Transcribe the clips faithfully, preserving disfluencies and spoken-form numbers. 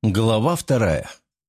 Глава вторая.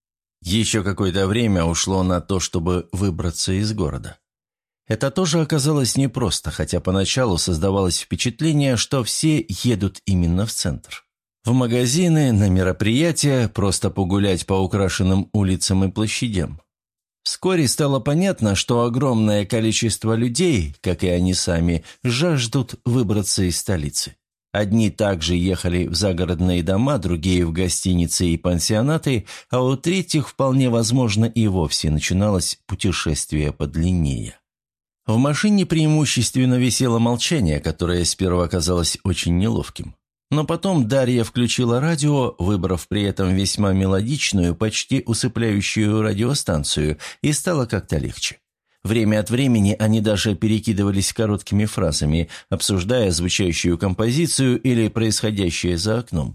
Еще какое-то время ушло на то, чтобы выбраться из города. Это тоже оказалось непросто, хотя поначалу создавалось впечатление, что все едут именно в центр. В магазины, на мероприятия, просто погулять по украшенным улицам и площадям. Вскоре стало понятно, что огромное количество людей, как и они сами, жаждут выбраться из столицы. Одни также ехали в загородные дома, другие в гостиницы и пансионаты, а у третьих, вполне возможно, и вовсе начиналось путешествие подлиннее. В машине преимущественно висело молчание, которое сперва казалось очень неловким. Но потом Дарья включила радио, выбрав при этом весьма мелодичную, почти усыпляющую радиостанцию, и стало как-то легче. Время от времени они даже перекидывались короткими фразами, обсуждая звучащую композицию или происходящее за окном.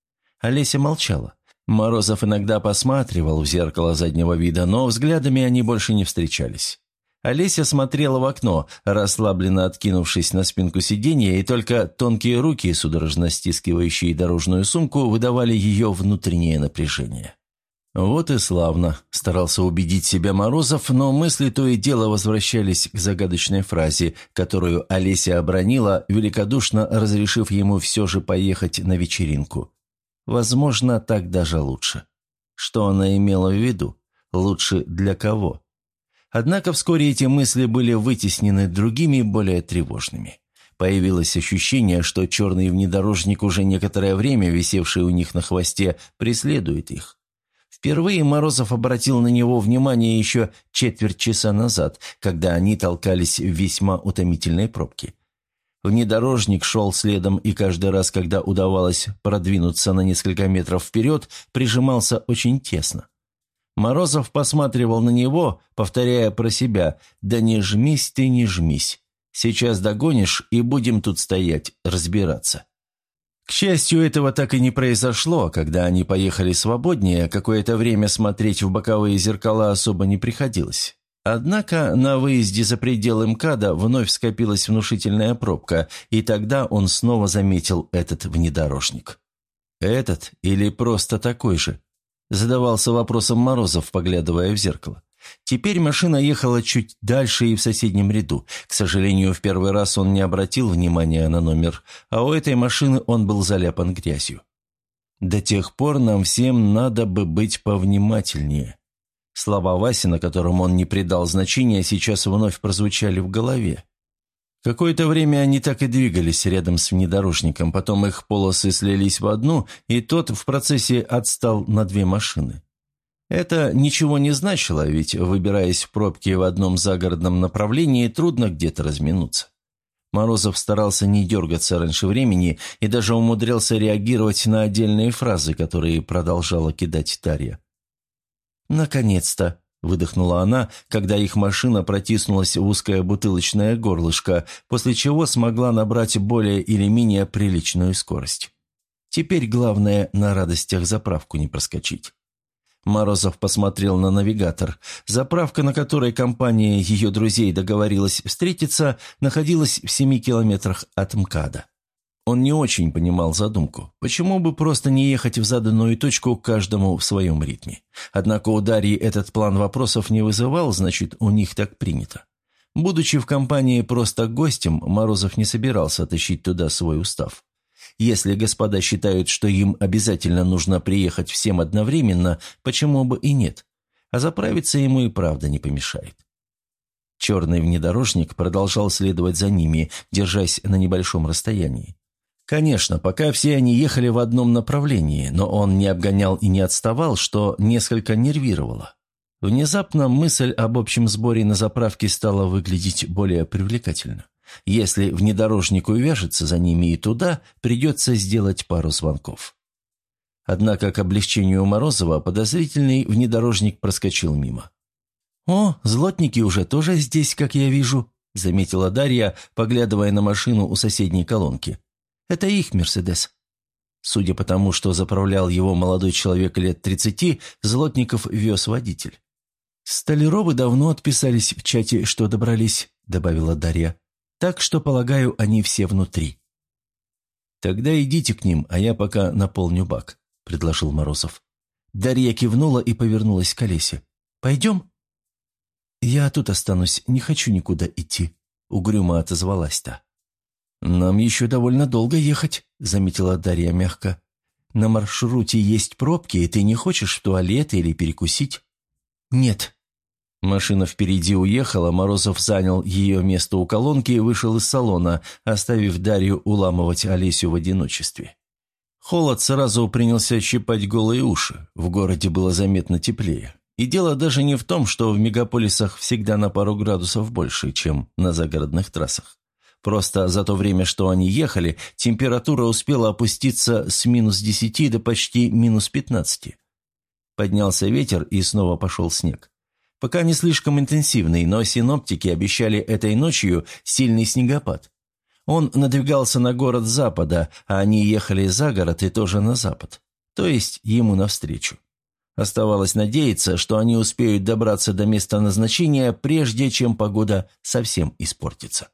Олеся молчала. Морозов иногда посматривал в зеркало заднего вида, но взглядами они больше не встречались. Олеся смотрела в окно, расслабленно откинувшись на спинку сиденья, и только тонкие руки, судорожно стискивающие дорожную сумку, выдавали ее внутреннее напряжение. «Вот и славно», – старался убедить себя Морозов, но мысли то и дело возвращались к загадочной фразе, которую Олеся обронила, великодушно разрешив ему все же поехать на вечеринку. Возможно, так даже лучше. Что она имела в виду? Лучше для кого? Однако вскоре эти мысли были вытеснены другими, более тревожными. Появилось ощущение, что черный внедорожник, уже некоторое время висевший у них на хвосте, преследует их. Впервые Морозов обратил на него внимание еще четверть часа назад, когда они толкались в весьма утомительной пробке. Внедорожник шел следом, и каждый раз, когда удавалось продвинуться на несколько метров вперед, прижимался очень тесно. Морозов посматривал на него, повторяя про себя: «Да не жмись ты, не жмись. Сейчас догонишь, и будем тут стоять, разбираться». К счастью, этого так и не произошло. Когда они поехали свободнее, какое-то время смотреть в боковые зеркала особо не приходилось. Однако на выезде за пределы МКАДа вновь скопилась внушительная пробка, и тогда он снова заметил этот внедорожник. «Этот или просто такой же?» – задавался вопросом Морозов, поглядывая в зеркало. Теперь машина ехала чуть дальше и в соседнем ряду. К сожалению, в первый раз он не обратил внимания на номер, а у этой машины он был заляпан грязью. «До тех пор нам всем надо бы быть повнимательнее». Слова Васина, которым он не придал значения, сейчас вновь прозвучали в голове. Какое-то время они так и двигались рядом с внедорожником, потом их полосы слились в одну, и тот в процессе отстал на две машины. Это ничего не значило, ведь, выбираясь в пробке в одном загородном направлении, трудно где-то разминуться. Морозов старался не дергаться раньше времени и даже умудрялся реагировать на отдельные фразы, которые продолжала кидать Дарья. «Наконец-то!» – выдохнула она, когда их машина протиснулась в узкое бутылочное горлышко, после чего смогла набрать более или менее приличную скорость. Теперь главное на радостях заправку не проскочить. Морозов посмотрел на навигатор. Заправка, на которой компания ее друзей договорилась встретиться, находилась в семи километрах от МКАДа. Он не очень понимал задумку. Почему бы просто не ехать в заданную точку каждому в своем ритме? Однако у Дарьи этот план вопросов не вызывал, значит, у них так принято. Будучи в компании просто гостем, Морозов не собирался тащить туда свой устав. Если господа считают, что им обязательно нужно приехать всем одновременно, почему бы и нет? А заправиться ему и правда не помешает. Черный внедорожник продолжал следовать за ними, держась на небольшом расстоянии. Конечно, пока все они ехали в одном направлении, но он не обгонял и не отставал, что несколько нервировало. Внезапно мысль об общем сборе на заправке стала выглядеть более привлекательно. Если внедорожник увяжется за ними и туда, придется сделать пару звонков. Однако к облегчению Морозова подозрительный внедорожник проскочил мимо. «О, злотники уже тоже здесь, как я вижу», – заметила Дарья, поглядывая на машину у соседней колонки. «Это их «Мерседес». Судя по тому, что заправлял его молодой человек лет тридцати, Злотников вез водитель. «Столяровы давно отписались в чате, что добрались», – добавила Дарья. «Так что, полагаю, они все внутри». «Тогда идите к ним, а я пока наполню бак», – предложил Морозов. Дарья кивнула и повернулась к Олесе. «Пойдем?» «Я тут останусь, не хочу никуда идти», — угрюмо отозвалась та. «Нам еще довольно долго ехать», — заметила Дарья мягко. «На маршруте есть пробки, и ты не хочешь в туалет или перекусить?» «Нет». Машина впереди уехала, Морозов занял ее место у колонки и вышел из салона, оставив Дарью уламывать Олесю в одиночестве. Холод сразу принялся щипать голые уши, в городе было заметно теплее. И дело даже не в том, что в мегаполисах всегда на пару градусов больше, чем на загородных трассах. Просто за то время, что они ехали, температура успела опуститься с минус десяти до почти минус пятнадцати. Поднялся ветер, и снова пошел снег. Пока не слишком интенсивный, но синоптики обещали этой ночью сильный снегопад. Он надвигался на город с запада, а они ехали за город и тоже на запад, то есть ему навстречу. Оставалось надеяться, что они успеют добраться до места назначения, прежде чем погода совсем испортится.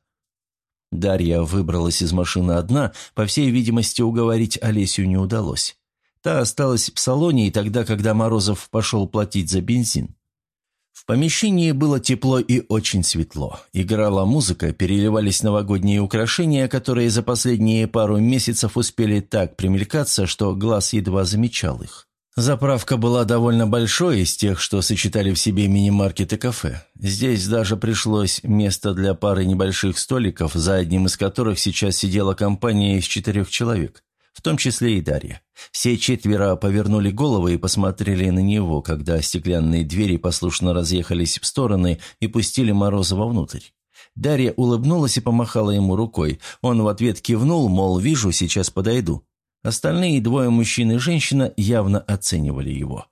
Дарья выбралась из машины одна, по всей видимости, уговорить Олесю не удалось. Та осталась в салоне и тогда, когда Морозов пошел платить за бензин. В помещении было тепло и очень светло. Играла музыка, переливались новогодние украшения, которые за последние пару месяцев успели так примелькаться, что глаз едва замечал их. Заправка была довольно большой, из тех, что сочетали в себе мини-маркет и кафе. Здесь даже пришлось место для пары небольших столиков, за одним из которых сейчас сидела компания из четырех человек, в том числе и Дарья. Все четверо повернули головы и посмотрели на него, когда стеклянные двери послушно разъехались в стороны и пустили Морозова внутрь. Дарья улыбнулась и помахала ему рукой. Он в ответ кивнул, мол, вижу, сейчас подойду. Остальные двое, мужчин и женщина, явно оценивали его.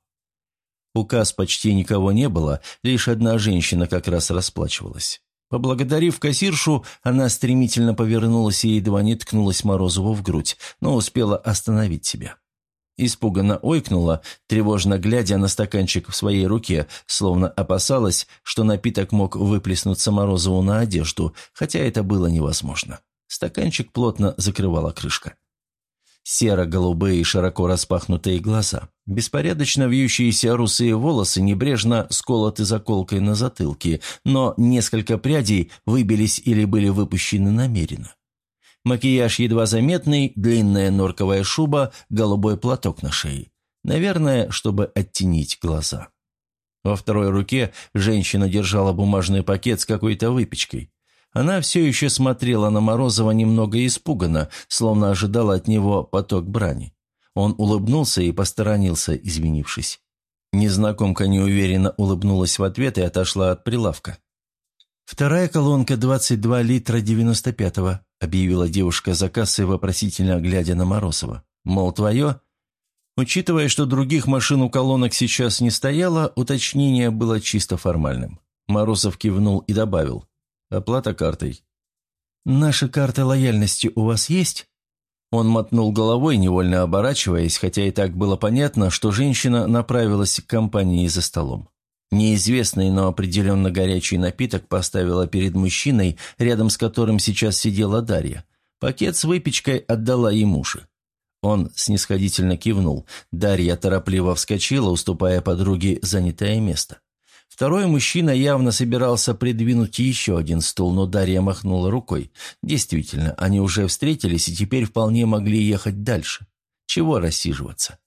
У касс почти никого не было, лишь одна женщина как раз расплачивалась. Поблагодарив кассиршу, она стремительно повернулась и едва не ткнулась Морозову в грудь, но успела остановить себя. Испуганно ойкнула, тревожно глядя на стаканчик в своей руке, словно опасалась, что напиток мог выплеснуться Морозову на одежду, хотя это было невозможно. Стаканчик плотно закрывала крышка. Серо-голубые широко распахнутые глаза, беспорядочно вьющиеся русые волосы небрежно сколоты заколкой на затылке, но несколько прядей выбились или были выпущены намеренно. Макияж едва заметный, длинная норковая шуба, голубой платок на шее. Наверное, чтобы оттенить глаза. Во второй руке женщина держала бумажный пакет с какой-то выпечкой. Она все еще смотрела на Морозова немного испуганно, словно ожидала от него поток брани. Он улыбнулся и посторонился, извинившись. Незнакомка неуверенно улыбнулась в ответ и отошла от прилавка. «Вторая колонка двадцать два литра девяносто пятого», — объявила девушка за кассой, вопросительно глядя на Морозова. «Мол, твое?» Учитывая, что других машин у колонок сейчас не стояло, уточнение было чисто формальным. Морозов кивнул и добавил: «Оплата картой». «Наши карты лояльности у вас есть?» Он мотнул головой, невольно оборачиваясь, хотя и так было понятно, что женщина направилась к компании за столом. Неизвестный, но определенно горячий напиток поставила перед мужчиной, рядом с которым сейчас сидела Дарья. Пакет с выпечкой отдала ему же. Он снисходительно кивнул. Дарья торопливо вскочила, уступая подруге занятое место. Второй мужчина явно собирался придвинуть еще один стул, но Дарья махнула рукой. Действительно, они уже встретились и теперь вполне могли ехать дальше. Чего рассиживаться?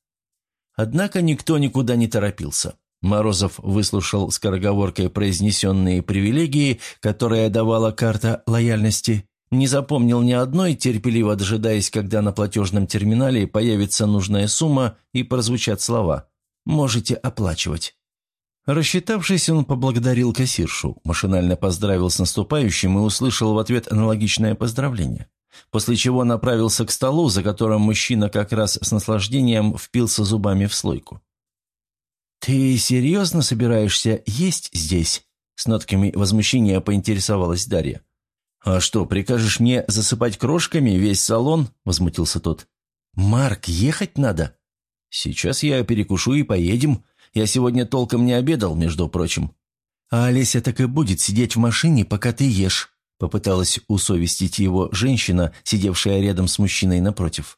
Однако никто никуда не торопился. Морозов выслушал скороговоркой произнесенные привилегии, которые давала карта лояльности, не запомнил ни одной, терпеливо дожидаясь, когда на платежном терминале появится нужная сумма и прозвучат слова «Можете оплачивать». Рассчитавшись, он поблагодарил кассиршу, машинально поздравил с наступающим и услышал в ответ аналогичное поздравление, после чего направился к столу, за которым мужчина как раз с наслаждением впился зубами в слойку. «Ты серьезно собираешься есть здесь?» – с нотками возмущения поинтересовалась Дарья. «А что, прикажешь мне засыпать крошками весь салон?» – возмутился тот. «Марк, ехать надо». «Сейчас я перекушу и поедем. Я сегодня толком не обедал, между прочим». «А Олеся так и будет сидеть в машине, пока ты ешь», – попыталась усовестить его женщина, сидевшая рядом с мужчиной напротив.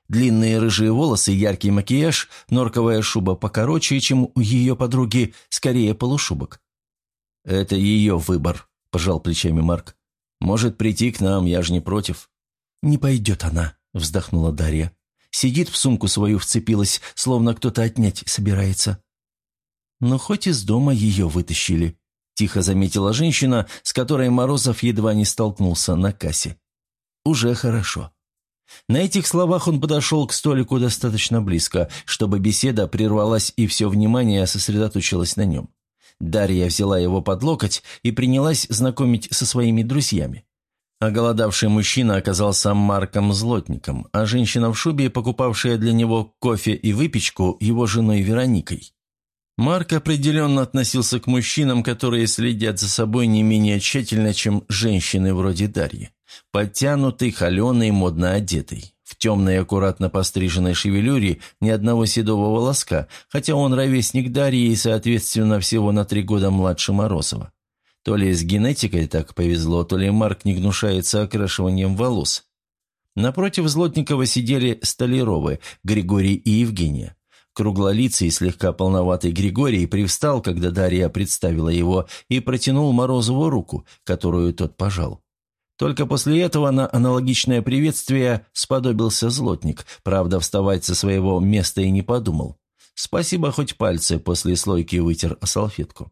Длинные рыжие волосы, яркий макияж, норковая шуба покороче, чем у ее подруги, скорее полушубок. «Это ее выбор», – пожал плечами Марк. «Может прийти к нам, я же не против». «Не пойдет она», – вздохнула Дарья. «Сидит в сумку свою вцепилась, словно кто-то отнять собирается». «Но хоть из дома ее вытащили», – тихо заметила женщина, с которой Морозов едва не столкнулся на кассе. «Уже хорошо». На этих словах он подошел к столику достаточно близко, чтобы беседа прервалась и все внимание сосредоточилось на нем. Дарья взяла его под локоть и принялась знакомить со своими друзьями. Оголодавший мужчина оказался Марком Злотником, а женщина в шубе, покупавшая для него кофе и выпечку, его женой Вероникой. Марк определенно относился к мужчинам, которые следят за собой не менее тщательно, чем женщины вроде Дарьи. Подтянутый, холеный, модно одетый. В темной, аккуратно постриженной шевелюре ни одного седого волоска, хотя он ровесник Дарьи и, соответственно, всего на три года младше Морозова. То ли с генетикой так повезло, то ли Марк не гнушается окрашиванием волос. Напротив Злотникова сидели Столяровы, Григорий и Евгения. Круглолицый и слегка полноватый Григорий привстал, когда Дарья представила его, и протянул Морозову руку, которую тот пожал. Только после этого на аналогичное приветствие сподобился Злотник, правда, вставать со своего места и не подумал. Спасибо, хоть пальцы после слойки вытер о салфетку.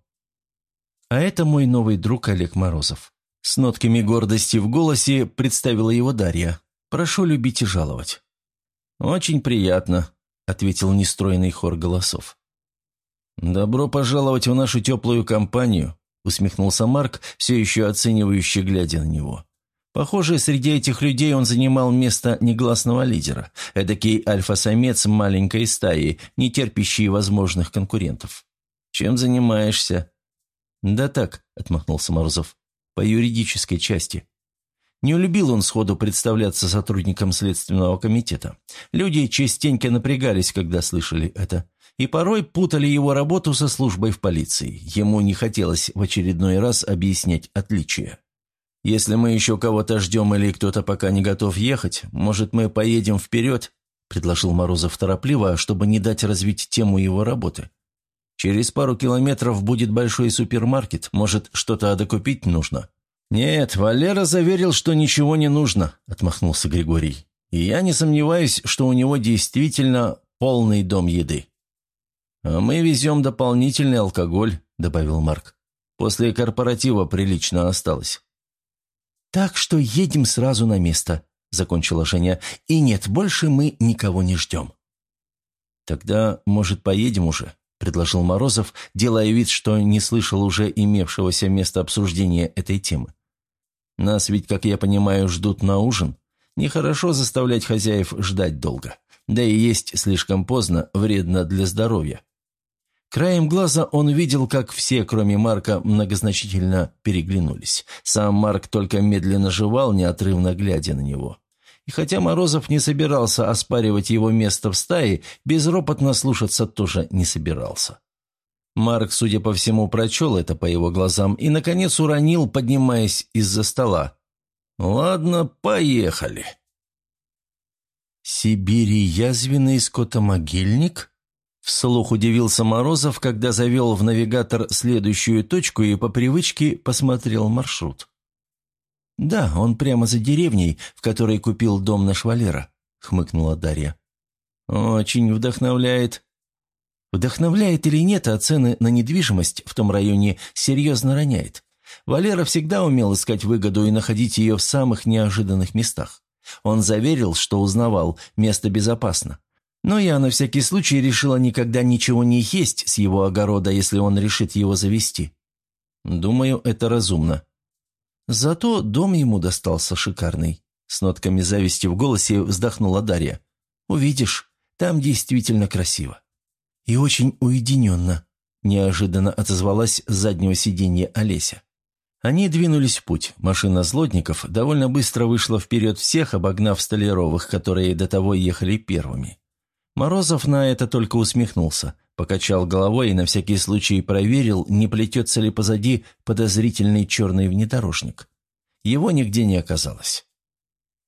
А это мой новый друг Олег Морозов. С нотками гордости в голосе представила его Дарья. Прошу любить и жаловать. «Очень приятно», — ответил нестройный хор голосов. «Добро пожаловать в нашу теплую компанию», — усмехнулся Марк, все еще оценивающе глядя на него. Похоже, среди этих людей он занимал место негласного лидера, эдакий альфа-самец маленькой стаи, не терпящий возможных конкурентов. «Чем занимаешься?» «Да так», — отмахнулся Морозов, — «по юридической части». Не любил он сходу представляться сотрудником Следственного комитета. Люди частенько напрягались, когда слышали это, и порой путали его работу со службой в полиции. Ему не хотелось в очередной раз объяснять отличия. «Если мы еще кого-то ждем или кто-то пока не готов ехать, может, мы поедем вперед?» – предложил Морозов торопливо, чтобы не дать развить тему его работы. «Через пару километров будет большой супермаркет, может, что-то докупить нужно?» «Нет, Валера заверил, что ничего не нужно», – отмахнулся Григорий. «И я не сомневаюсь, что у него действительно полный дом еды». «А мы везем дополнительный алкоголь», – добавил Марк. «После корпоратива прилично осталось». «Так что едем сразу на место», – закончила Женя. «И нет, больше мы никого не ждем». «Тогда, может, поедем уже?» – предложил Морозов, делая вид, что не слышал уже имевшегося места обсуждения этой темы. «Нас ведь, как я понимаю, ждут на ужин. Нехорошо заставлять хозяев ждать долго. Да и есть слишком поздно, вредно для здоровья». Краем глаза он видел, как все, кроме Марка, многозначительно переглянулись. Сам Марк только медленно жевал, неотрывно глядя на него. И хотя Морозов не собирался оспаривать его место в стае, безропотно слушаться тоже не собирался. Марк, судя по всему, прочел это по его глазам и, наконец, уронил, поднимаясь из-за стола. «Ладно, поехали». «Сибири язвенный скотомогильник?» Вслух удивился Морозов, когда завел в навигатор следующую точку и по привычке посмотрел маршрут. «Да, он прямо за деревней, в которой купил дом наш Валера», — хмыкнула Дарья. «Очень вдохновляет». «Вдохновляет или нет, а цены на недвижимость в том районе серьезно роняет. Валера всегда умел искать выгоду и находить ее в самых неожиданных местах. Он заверил, что узнавал, место безопасно. Но я на всякий случай решила никогда ничего не есть с его огорода, если он решит его завести. Думаю, это разумно. Зато дом ему достался шикарный. С нотками зависти в голосе вздохнула Дарья. Увидишь, там действительно красиво. И очень уединенно, неожиданно отозвалась с заднего сиденья Олеся. Они двинулись в путь. Машина Злотников довольно быстро вышла вперед всех, обогнав Столяровых, которые до того ехали первыми. Морозов на это только усмехнулся, покачал головой и на всякий случай проверил, не плетется ли позади подозрительный черный внедорожник. Его нигде не оказалось.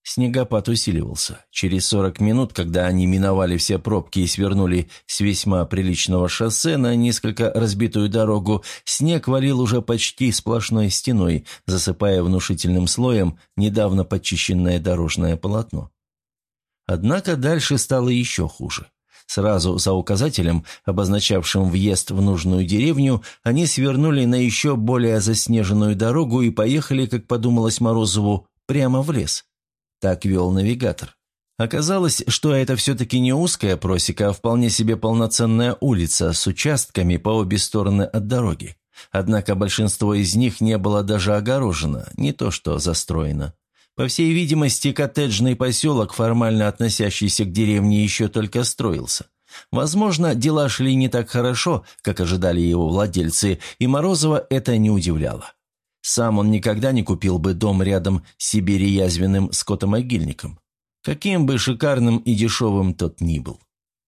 Снегопад усиливался. Через сорок минут, когда они миновали все пробки и свернули с весьма приличного шоссе на несколько разбитую дорогу, снег валил уже почти сплошной стеной, засыпая внушительным слоем недавно почищенное дорожное полотно. Однако дальше стало еще хуже. Сразу за указателем, обозначавшим въезд в нужную деревню, они свернули на еще более заснеженную дорогу и поехали, как подумалось Морозову, прямо в лес. Так вел навигатор. Оказалось, что это все-таки не узкая просека, а вполне себе полноценная улица с участками по обе стороны от дороги. Однако большинство из них не было даже огорожено, не то что застроено. По всей видимости, коттеджный поселок, формально относящийся к деревне, еще только строился. Возможно, дела шли не так хорошо, как ожидали его владельцы, и Морозова это не удивляло. Сам он никогда не купил бы дом рядом с сибири-язвенным скотомогильником, каким бы шикарным и дешевым тот ни был.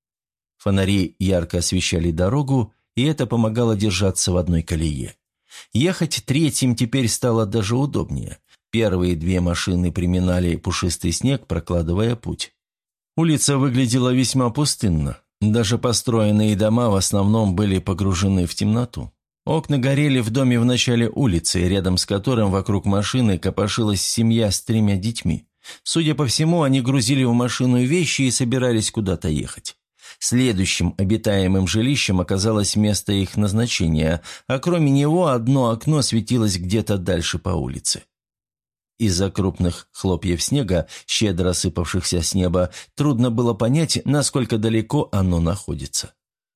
Фонари ярко освещали дорогу, и это помогало держаться в одной колее. Ехать третьим теперь стало даже удобнее. Первые две машины приминали пушистый снег, прокладывая путь. Улица выглядела весьма пустынно. Даже построенные дома в основном были погружены в темноту. Окна горели в доме в начале улицы, рядом с которым вокруг машины копошилась семья с тремя детьми. Судя по всему, они грузили в машину вещи и собирались куда-то ехать. Следующим обитаемым жилищем оказалось место их назначения, а кроме него одно окно светилось где-то дальше по улице. Из-за крупных хлопьев снега, щедро сыпавшихся с неба, трудно было понять, насколько далеко оно находится.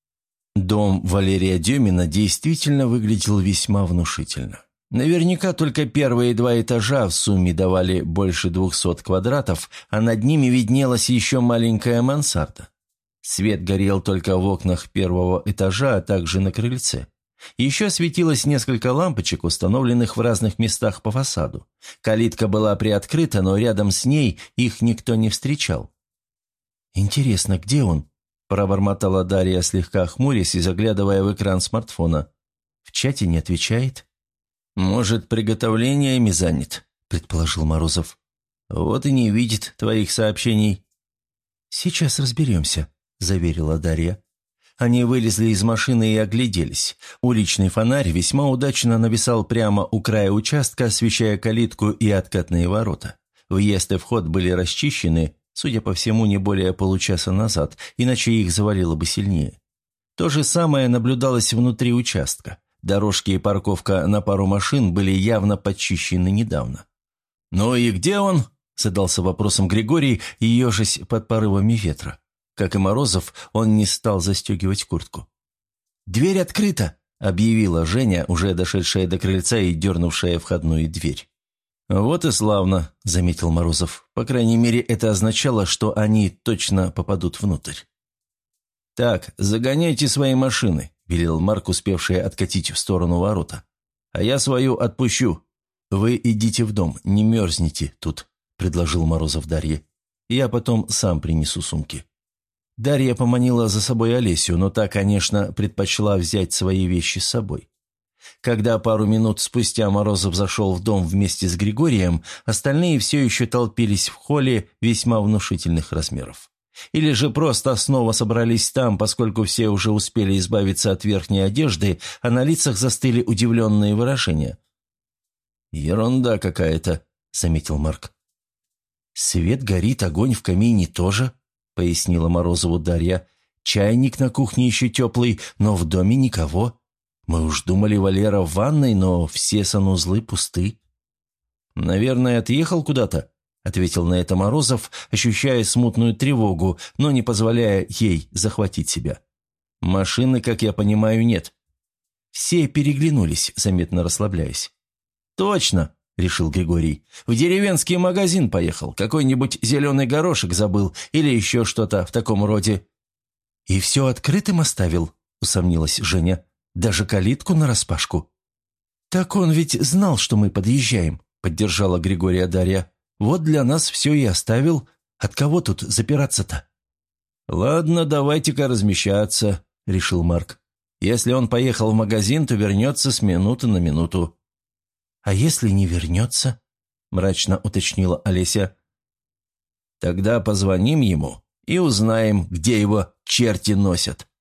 Дом Валерия Демина действительно выглядел весьма внушительно. Наверняка только первые два этажа в сумме давали больше двухсот квадратов, а над ними виднелась еще маленькая мансарда. Свет горел только в окнах первого этажа, а также на крыльце. Еще светилось несколько лампочек, установленных в разных местах по фасаду. Калитка была приоткрыта, но рядом с ней их никто не встречал. «Интересно, где он?» – пробормотала Дарья, слегка хмурясь и заглядывая в экран смартфона. «В чате не отвечает?» «Может, приготовлениями занят», – предположил Морозов. «Вот и не видит твоих сообщений». «Сейчас разберемся», – заверила Дарья. Они вылезли из машины и огляделись. Уличный фонарь весьма удачно нависал прямо у края участка, освещая калитку и откатные ворота. Въезд и вход были расчищены, судя по всему, не более получаса назад, иначе их завалило бы сильнее. То же самое наблюдалось внутри участка. Дорожки и парковка на пару машин были явно подчищены недавно. «Ну и где он?» – задался вопросом Григорий, ежась под порывами ветра. Как и Морозов, он не стал застегивать куртку. «Дверь открыта!» – объявила Женя, уже дошедшая до крыльца и дернувшая входную дверь. «Вот и славно», – заметил Морозов. По крайней мере, это означало, что они точно попадут внутрь. «Так, загоняйте свои машины», – велел Марк, успевший откатить в сторону ворота. «А я свою отпущу. Вы идите в дом, не мерзните тут», – предложил Морозов Дарье. «Я потом сам принесу сумки». Дарья поманила за собой Олесю, но та, конечно, предпочла взять свои вещи с собой. Когда пару минут спустя Морозов зашел в дом вместе с Григорием, остальные все еще толпились в холле весьма внушительных размеров. Или же просто снова собрались там, поскольку все уже успели избавиться от верхней одежды, а на лицах застыли удивленные выражения. «Ерунда какая-то», — заметил Марк. «Свет горит, огонь в камине тоже», — пояснила Морозову Дарья. «Чайник на кухне еще теплый, но в доме никого. Мы уж думали, Валера в ванной, но все санузлы пусты». «Наверное, отъехал куда-то», — ответил на это Морозов, ощущая смутную тревогу, но не позволяя ей захватить себя. «Машины, как я понимаю, нет». Все переглянулись, заметно расслабляясь. «Точно!» — решил Григорий. «В деревенский магазин поехал, какой-нибудь зеленый горошек забыл или еще что-то в таком роде». «И все открытым оставил?» — усомнилась Женя. «Даже калитку нараспашку». «Так он ведь знал, что мы подъезжаем», — поддержала Григория Дарья. «Вот для нас все и оставил. От кого тут запираться-то?» «Ладно, давайте-ка размещаться», — решил Марк. «Если он поехал в магазин, то вернется с минуты на минуту». «А если не вернется?» – мрачно уточнила Олеся. Тогда позвоним ему и узнаем, где его черти носят».